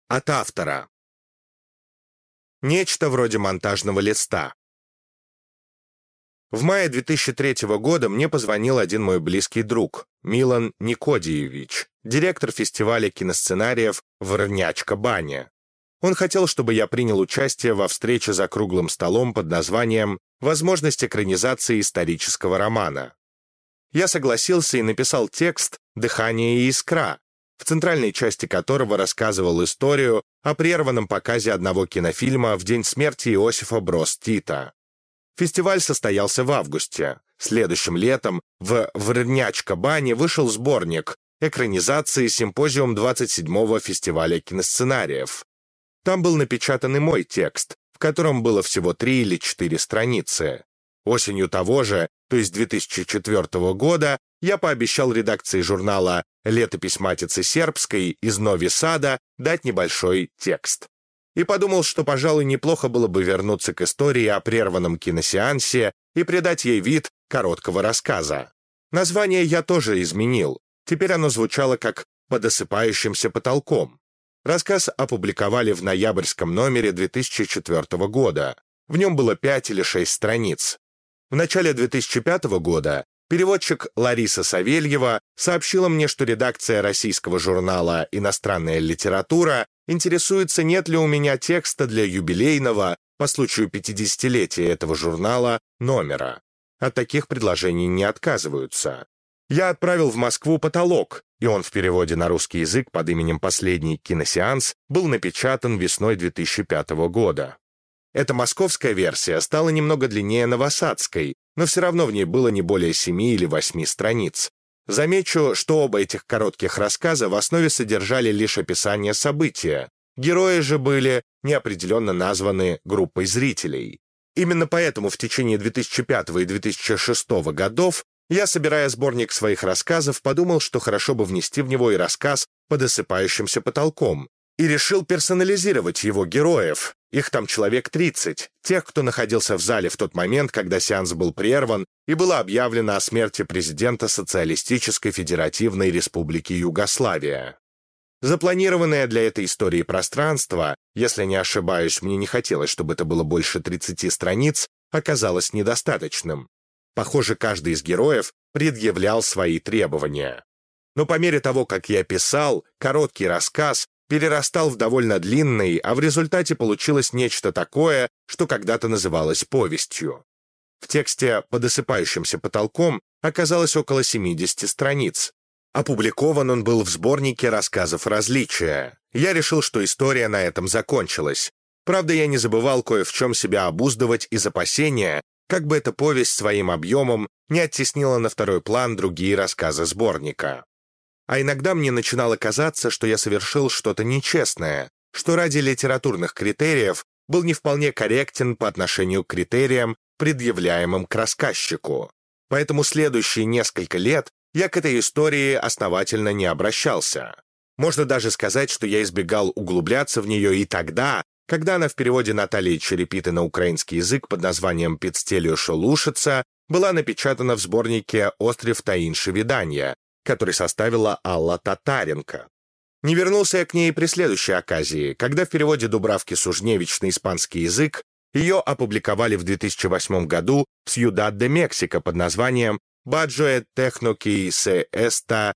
От автора. Нечто вроде монтажного листа. В мае 2003 года мне позвонил один мой близкий друг, Милан Никодиевич, директор фестиваля киносценариев «Врнячка Баня». Он хотел, чтобы я принял участие во встрече за круглым столом под названием «Возможность экранизации исторического романа». Я согласился и написал текст «Дыхание и искра», в центральной части которого рассказывал историю о прерванном показе одного кинофильма в день смерти Иосифа Броз Тита. Фестиваль состоялся в августе. Следующим летом в «Врнячка Бане» вышел сборник экранизации «Симпозиум 27-го фестиваля киносценариев». Там был напечатан и мой текст, в котором было всего 3 или 4 страницы. Осенью того же, то есть 2004 года, я пообещал редакции журнала «Летопись Матицы Сербской» из Нови Сада дать небольшой текст. И подумал, что, пожалуй, неплохо было бы вернуться к истории о прерванном киносеансе и придать ей вид короткого рассказа. Название я тоже изменил. Теперь оно звучало как «Под осыпающимся потолком». Рассказ опубликовали в ноябрьском номере 2004 года. В нем было 5 или 6 страниц. В начале 2005 года переводчик Лариса Савельева сообщила мне, что редакция российского журнала «Иностранная литература» интересуется, нет ли у меня текста для юбилейного, по случаю 50-летия этого журнала, номера. От таких предложений не отказываются. Я отправил в Москву «Потолок», и он в переводе на русский язык под именем «Последний киносеанс» был напечатан весной 2005 года. Эта московская версия стала немного длиннее новосадской, но все равно в ней было не более 7 или 8 страниц. Замечу, что оба этих коротких рассказа в основе содержали лишь описание события. Герои же были неопределенно названы группой зрителей. Именно поэтому в течение 2005 и 2006 годов я, собирая сборник своих рассказов, подумал, что хорошо бы внести в него и рассказ «Под осыпающимся потолком», и решил персонализировать его героев. Их там человек 30, тех, кто находился в зале в тот момент, когда сеанс был прерван, и было объявлено о смерти президента Социалистической Федеративной Республики Югославия. Запланированное для этой истории пространство, если не ошибаюсь, мне не хотелось, чтобы это было больше 30 страниц, оказалось недостаточным. Похоже, каждый из героев предъявлял свои требования. Но по мере того, как я писал, короткий рассказ перерастал в довольно длинный, а в результате получилось нечто такое, что когда-то называлось повестью. В тексте «Под осыпающимся потолком» оказалось около 70 страниц. Опубликован он был в сборнике рассказов «Различия». Я решил, что история на этом закончилась. Правда, я не забывал кое в чем себя обуздывать из опасения, как бы эта повесть своим объемом не оттеснила на второй план другие рассказы сборника. А иногда мне начинало казаться, что я совершил что-то нечестное, что ради литературных критериев был не вполне корректен по отношению к критериям, предъявляемым к рассказчику. Поэтому следующие несколько лет я к этой истории основательно не обращался. Можно даже сказать, что я избегал углубляться в нее и тогда, когда она в переводе Натальи Черепиты на украинский язык под названием «Підстелю шолушиться» была напечатана в сборнике «Острів та інші видання», который составила Алла Татаренко. Не вернулся я к ней при следующей оказии, когда в переводе Дубравки Сужневич на испанский язык ее опубликовали в 2008 году в Сьюдад-де-Мексико под названием «Баджоэ техноки се эста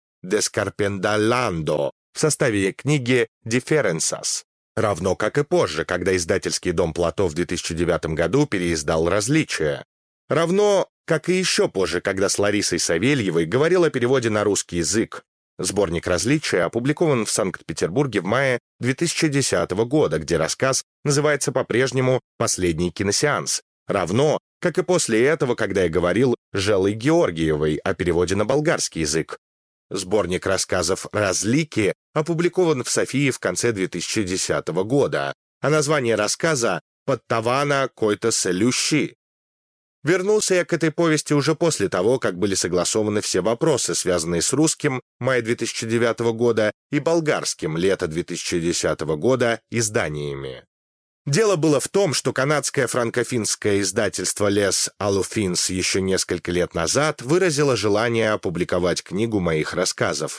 дескарпендаландо» в составе книги «Диференсас». Равно как и позже, когда издательский дом Плато в 2009 году переиздал «Различия». Равно как и еще позже, когда с Ларисой Савельевой говорил о переводе на русский язык. Сборник «Различия» опубликован в Санкт-Петербурге в мае 2010 года, где рассказ называется по-прежнему «Последний киносеанс». Равно как и после этого, когда я говорил с Желой Георгиевой о переводе на болгарский язык. Сборник рассказов «Разлики» опубликован в Софии в конце 2010 года, а название рассказа «Подтавана който селющи». Вернулся я к этой повести уже после того, как были согласованы все вопросы, связанные с русским, мая 2009 года, и болгарским, лето 2010 года, изданиями. Дело было в том, что канадское франкофинское издательство Les Alufins еще несколько лет назад выразило желание опубликовать книгу моих рассказов.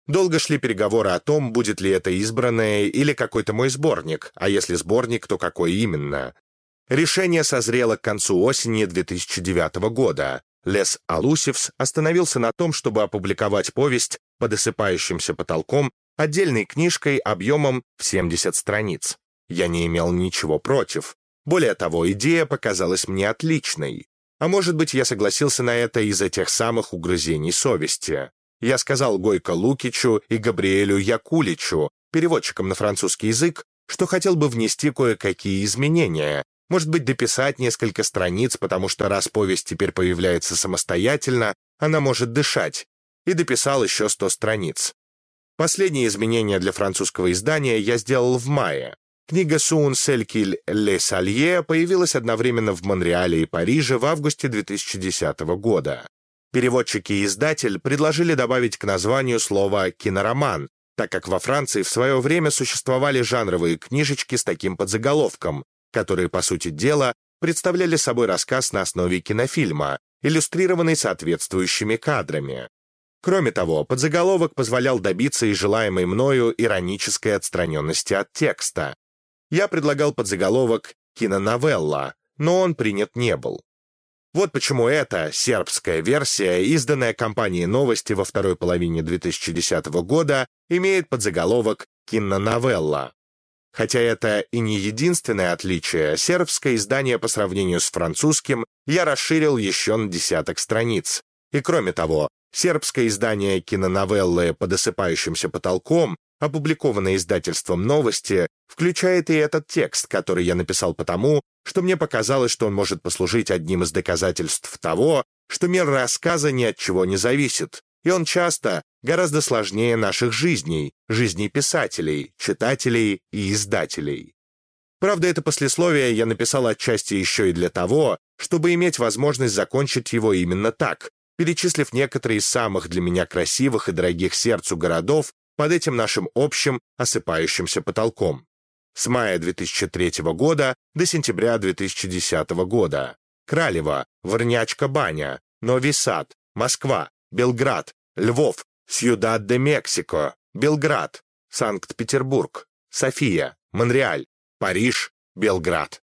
Долго шли переговоры о том, будет ли это избранное или какой-то мой сборник, а если сборник, то какой именно. Решение созрело к концу осени 2009 года. Les Alusives остановился на том, чтобы опубликовать повесть «Под осыпающимся потолком» отдельной книжкой объемом в 70 страниц. Я не имел ничего против. Более того, идея показалась мне отличной. А может быть, я согласился на это из-за тех самых угрызений совести. Я сказал Гойко Лукичу и Габриэлю Якуличу, переводчикам на французский язык, что хотел бы внести кое-какие изменения, может быть, дописать несколько страниц, потому что раз повесть теперь появляется самостоятельно, она может дышать, и дописал еще 100 страниц. Последние изменения для французского издания я сделал в мае. Книга «Сун Селькиль Ле Салье» появилась одновременно в Монреале и Париже в августе 2010 года. Переводчики и издатель предложили добавить к названию слово «кинороман», так как во Франции в свое время существовали жанровые книжечки с таким подзаголовком, которые, по сути дела, представляли собой рассказ на основе кинофильма, иллюстрированный соответствующими кадрами. Кроме того, подзаголовок позволял добиться и желаемой мною иронической отстраненности от текста. Я предлагал подзаголовок «киноновелла», но он принят не был. Вот почему эта сербская версия, изданная компанией «Новости» во второй половине 2010 года, имеет подзаголовок «киноновелла». Хотя это и не единственное отличие, сербское издание по сравнению с французским я расширил еще на десяток страниц. И кроме того, сербское издание киноновеллы «Под осыпающимся потолком», опубликованное издательством «Новости», включает и этот текст, который я написал потому, что мне показалось, что он может послужить одним из доказательств того, что мир рассказа ни от чего не зависит, и он часто гораздо сложнее наших жизней, жизней писателей, читателей и издателей. Правда, это послесловие я написал отчасти еще и для того, чтобы иметь возможность закончить его именно так, перечислив некоторые из самых для меня красивых и дорогих сердцу городов под этим нашим общим осыпающимся потолком. С мая 2003 года до сентября 2010 года. Кралево, Ворнячка-Баня, Нови Сад, Москва, Белград, Львов, Сьюдад-де-Мексико, Белград, Санкт-Петербург, София, Монреаль, Париж, Белград.